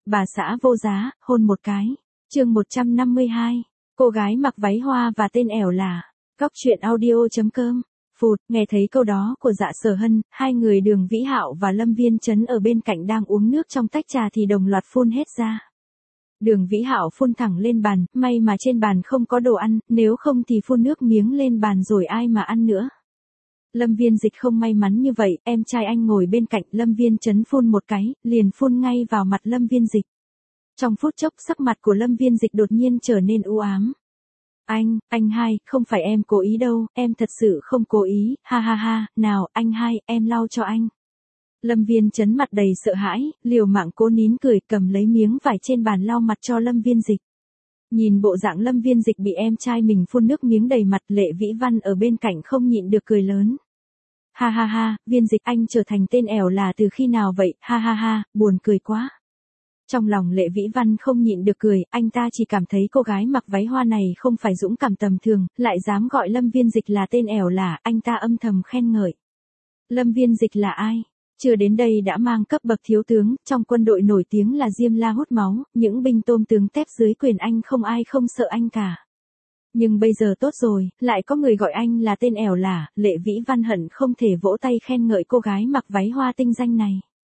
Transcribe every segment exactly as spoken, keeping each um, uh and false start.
bà xã vô giá, hôn một cái. Chương một trăm năm mươi hai. Cô gái mặc váy hoa và tên ẻo là. Góc truyện audio.com. Phụt, nghe thấy câu đó của Dạ Sở Hân, hai người Đường Vĩ Hạo và Lâm Viên Chấn ở bên cạnh đang uống nước trong tách trà thì đồng loạt phun hết ra. Đường Vĩ Hạo phun thẳng lên bàn, may mà trên bàn không có đồ ăn, nếu không thì phun nước miếng lên bàn rồi ai mà ăn nữa. Lâm Viên Dịch không may mắn như vậy, em trai anh ngồi bên cạnh, Lâm Viên Chấn phun một cái, liền phun ngay vào mặt Lâm Viên Dịch. Trong phút chốc sắc mặt của Lâm Viên Dịch đột nhiên trở nên u ám. Anh, anh hai, không phải em cố ý đâu, em thật sự không cố ý, ha ha ha, nào, anh hai, em lau cho anh. Lâm Viên Chấn mặt đầy sợ hãi, liều mạng cố nín cười, cầm lấy miếng vải trên bàn lau mặt cho Lâm Viên Dịch. Nhìn bộ dạng Lâm Viên Dịch bị em trai mình phun nước miếng đầy mặt, Lệ Vĩ Văn ở bên cạnh không nhịn được cười lớn. Ha ha ha, Viên Dịch anh trở thành tên ẻo là từ khi nào vậy, ha ha ha, buồn cười quá. Trong lòng Lệ Vĩ Văn không nhịn được cười, anh ta chỉ cảm thấy cô gái mặc váy hoa này không phải dũng cảm tầm thường, lại dám gọi Lâm Viên Dịch là tên ẻo là, anh ta âm thầm khen ngợi. Lâm Viên Dịch là ai? Chưa đến đây đã mang cấp bậc thiếu tướng, trong quân đội nổi tiếng là Diêm La hút máu, những binh tôm tướng tép dưới quyền anh không ai không sợ anh cả. Nhưng bây giờ tốt rồi, lại có người gọi anh là tên ẻo là, Lệ Vĩ Văn hận không thể vỗ tay khen ngợi cô gái mặc váy hoa tinh danh này.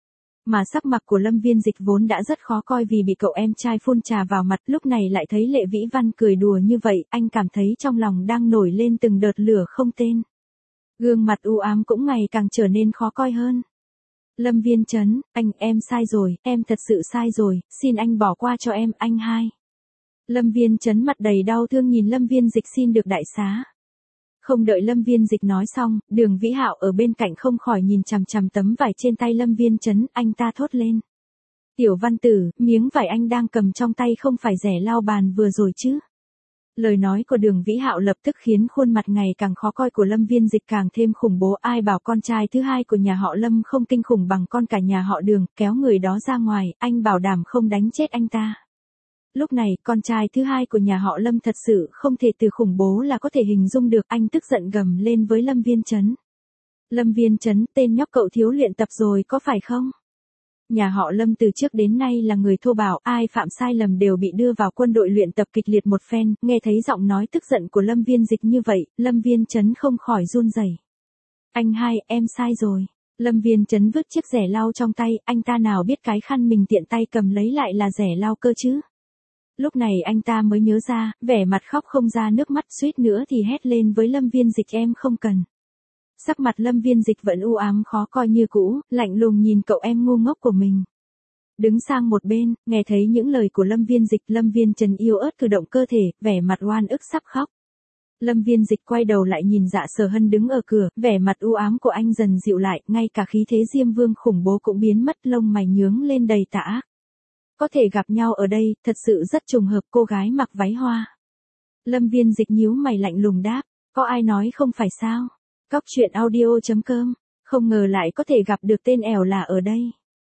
Mà sắc mặt của Lâm Viên Dịch vốn đã rất khó coi vì bị cậu em trai phun trà vào mặt, lúc này lại thấy Lệ Vĩ Văn cười đùa như vậy, anh cảm thấy trong lòng đang nổi lên từng đợt lửa không tên. Gương mặt u ám cũng ngày càng trở nên khó coi hơn. Lâm Viên Chấn, anh, em sai rồi, em thật sự sai rồi, xin anh bỏ qua cho em, anh hai. Lâm Viên Chấn mặt đầy đau thương nhìn Lâm Viên Dịch xin được đại xá. Không đợi Lâm Viên Dịch nói xong, Đường Vĩ Hạo ở bên cạnh không khỏi nhìn chằm chằm tấm vải trên tay Lâm Viên Chấn, anh ta thốt lên. Tiểu Văn Tử, miếng vải anh đang cầm trong tay không phải rẻ lau bàn vừa rồi chứ. Lời nói của Đường Vĩ Hạo lập tức khiến khuôn mặt ngày càng khó coi của Lâm Viên Dịch càng thêm khủng bố, ai bảo con trai thứ hai của nhà họ Lâm không kinh khủng bằng con cả nhà họ Đường, kéo người đó ra ngoài, anh bảo đảm không đánh chết anh ta. Lúc này, con trai thứ hai của nhà họ Lâm thật sự không thể từ khủng bố là có thể hình dung được, anh tức giận gầm lên với Lâm Viên Chấn. Lâm Viên Chấn, tên nhóc cậu thiếu luyện tập rồi có phải không? Nhà họ Lâm từ trước đến nay là người thô bạo, ai phạm sai lầm đều bị đưa vào quân đội luyện tập kịch liệt một phen, nghe thấy giọng nói tức giận của Lâm Viên Dịch như vậy, Lâm Viên Chấn không khỏi run rẩy. Anh hai, em sai rồi. Lâm Viên Chấn vứt chiếc rẻ lau trong tay, anh ta nào biết cái khăn mình tiện tay cầm lấy lại là rẻ lau cơ chứ. Lúc này anh ta mới nhớ ra, vẻ mặt khóc không ra nước mắt, suýt nữa thì hét lên với Lâm Viên Dịch em không cần. Sắc mặt Lâm Viên Dịch vẫn u ám khó coi như cũ, lạnh lùng nhìn cậu em ngu ngốc của mình. Đứng sang một bên, nghe thấy những lời của Lâm Viên Dịch, Lâm Viên Chấn yếu ớt cử động cơ thể, vẻ mặt oan ức sắp khóc. Lâm Viên Dịch quay đầu lại nhìn Dạ Sở Hân đứng ở cửa, vẻ mặt u ám của anh dần dịu lại, ngay cả khí thế Diêm Vương khủng bố cũng biến mất, lông mày nhướng lên đầy tà ác. Có thể gặp nhau ở đây, thật sự rất trùng hợp, cô gái mặc váy hoa. Lâm Viên Dịch nhíu mày lạnh lùng đáp, có ai nói không phải sao? Góc truyện audio.com, không ngờ lại có thể gặp được tên ẻo là ở đây.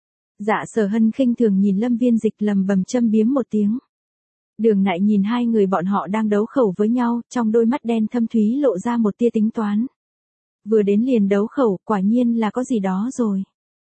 Dạ Sở Hân khinh thường nhìn Lâm Viên Dịch lầm bầm châm biếm một tiếng. Đường Nại nhìn hai người bọn họ đang đấu khẩu với nhau, trong đôi mắt đen thâm thúy lộ ra một tia tính toán. Vừa đến liền đấu khẩu, quả nhiên là có gì đó rồi.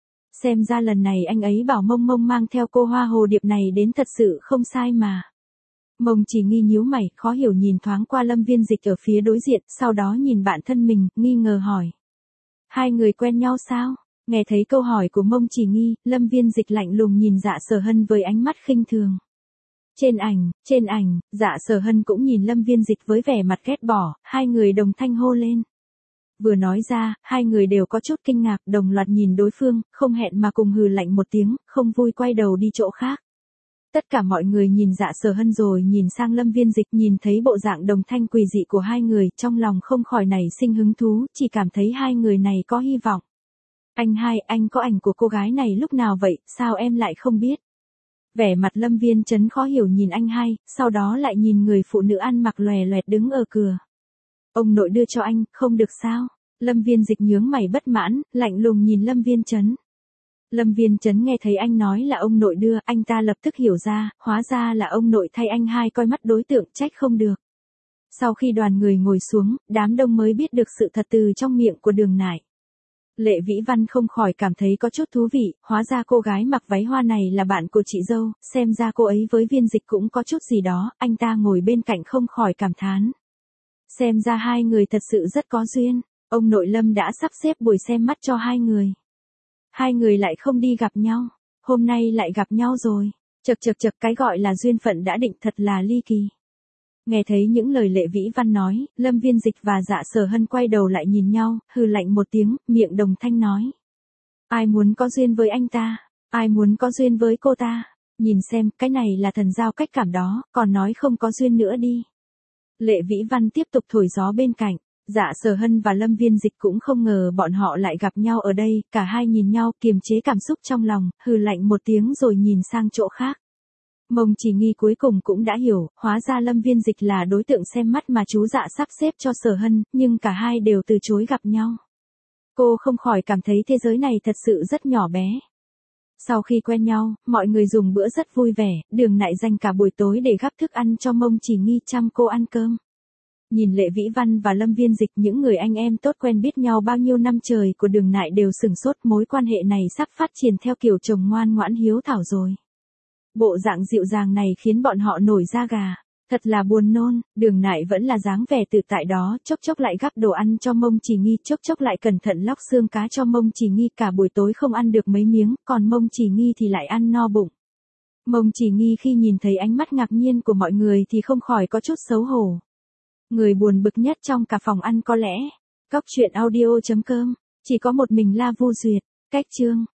Xem ra lần này anh ấy bảo Mông Mông mang theo cô hoa hồ điệp này đến thật sự không sai mà. Mông Chỉ Nghi nhíu mày, khó hiểu nhìn thoáng qua Lâm Viên Dịch ở phía đối diện, sau đó nhìn bạn thân mình, nghi ngờ hỏi. Hai người quen nhau sao? Nghe thấy câu hỏi của Mông Chỉ Nghi, Lâm Viên Dịch lạnh lùng nhìn Dạ Sở Hân với ánh mắt khinh thường. Trên ảnh, trên ảnh, Dạ Sở Hân cũng nhìn Lâm Viên Dịch với vẻ mặt ghét bỏ, hai người đồng thanh hô lên. Vừa nói ra, hai người đều có chút kinh ngạc, đồng loạt nhìn đối phương, không hẹn mà cùng hừ lạnh một tiếng, không vui quay đầu đi chỗ khác. Tất cả mọi người nhìn Dạ Sở Hân rồi nhìn sang Lâm Viên Dịch, nhìn thấy bộ dạng đồng thanh quỷ dị của hai người, trong lòng không khỏi nảy sinh hứng thú, chỉ cảm thấy hai người này có hy vọng. Anh hai, anh có ảnh của cô gái này lúc nào vậy, sao em lại không biết? Vẻ mặt Lâm Viên Chấn khó hiểu nhìn anh hai, sau đó lại nhìn người phụ nữ ăn mặc lòe loẹt đứng ở cửa. Ông nội đưa cho anh, không được sao? Lâm Viên Dịch nhướng mày bất mãn, lạnh lùng nhìn Lâm Viên Chấn. Lâm Viên Chấn nghe thấy anh nói là ông nội đưa, anh ta lập tức hiểu ra, hóa ra là ông nội thay anh hai coi mắt đối tượng, trách không được. Sau khi đoàn người ngồi xuống, đám đông mới biết được sự thật từ trong miệng của Đường Nại. Lệ Vĩ Văn không khỏi cảm thấy có chút thú vị, hóa ra cô gái mặc váy hoa này là bạn của chị dâu, xem ra cô ấy với Viên Dịch cũng có chút gì đó, anh ta ngồi bên cạnh không khỏi cảm thán. Xem ra hai người thật sự rất có duyên, ông nội Lâm đã sắp xếp buổi xem mắt cho hai người. Hai người lại không đi gặp nhau, hôm nay lại gặp nhau rồi, chật chật chật cái gọi là duyên phận đã định thật là ly kỳ. Nghe thấy những lời Lệ Vĩ Văn nói, Lâm Viên Dịch và Dạ Sở Hân quay đầu lại nhìn nhau, hừ lạnh một tiếng, miệng đồng thanh nói. Ai muốn có duyên với anh ta? Ai muốn có duyên với cô ta? Nhìn xem, cái này là thần giao cách cảm đó, còn nói không có duyên nữa đi. Lệ Vĩ Văn tiếp tục thổi gió bên cạnh, Dạ Sở Hân và Lâm Viên Dịch cũng không ngờ bọn họ lại gặp nhau ở đây, cả hai nhìn nhau kiềm chế cảm xúc trong lòng, hừ lạnh một tiếng rồi nhìn sang chỗ khác. Mông Chỉ Nghi cuối cùng cũng đã hiểu, hóa ra Lâm Viên Dịch là đối tượng xem mắt mà chú Dạ sắp xếp cho Sở Hân, nhưng cả hai đều từ chối gặp nhau. Cô không khỏi cảm thấy thế giới này thật sự rất nhỏ bé. Sau khi quen nhau, mọi người dùng bữa rất vui vẻ, Đường Nại dành cả buổi tối để gắp thức ăn cho Mông Chỉ Nghi chăm cô ăn cơm. Nhìn Lệ Vĩ Văn và Lâm Viên Dịch, những người anh em tốt quen biết nhau bao nhiêu năm trời của Đường Nại đều sửng sốt, mối quan hệ này sắp phát triển theo kiểu chồng ngoan ngoãn hiếu thảo rồi. Bộ dạng dịu dàng này khiến bọn họ nổi da gà, thật là buồn nôn. Đường Nại vẫn là dáng vẻ tự tại đó, chốc chốc lại gắp đồ ăn cho Mông Chỉ Nghi, chốc chốc lại cẩn thận lóc xương cá cho Mông Chỉ Nghi, cả buổi tối không ăn được mấy miếng, còn Mông Chỉ Nghi thì lại ăn no bụng. Mông Chỉ Nghi khi nhìn thấy ánh mắt ngạc nhiên của mọi người thì không khỏi có chút xấu hổ. Người buồn bực nhất trong cả phòng ăn có lẽ Cóc Truyện Audio chấm com, chỉ có một mình La Vu Duyệt. Cách chương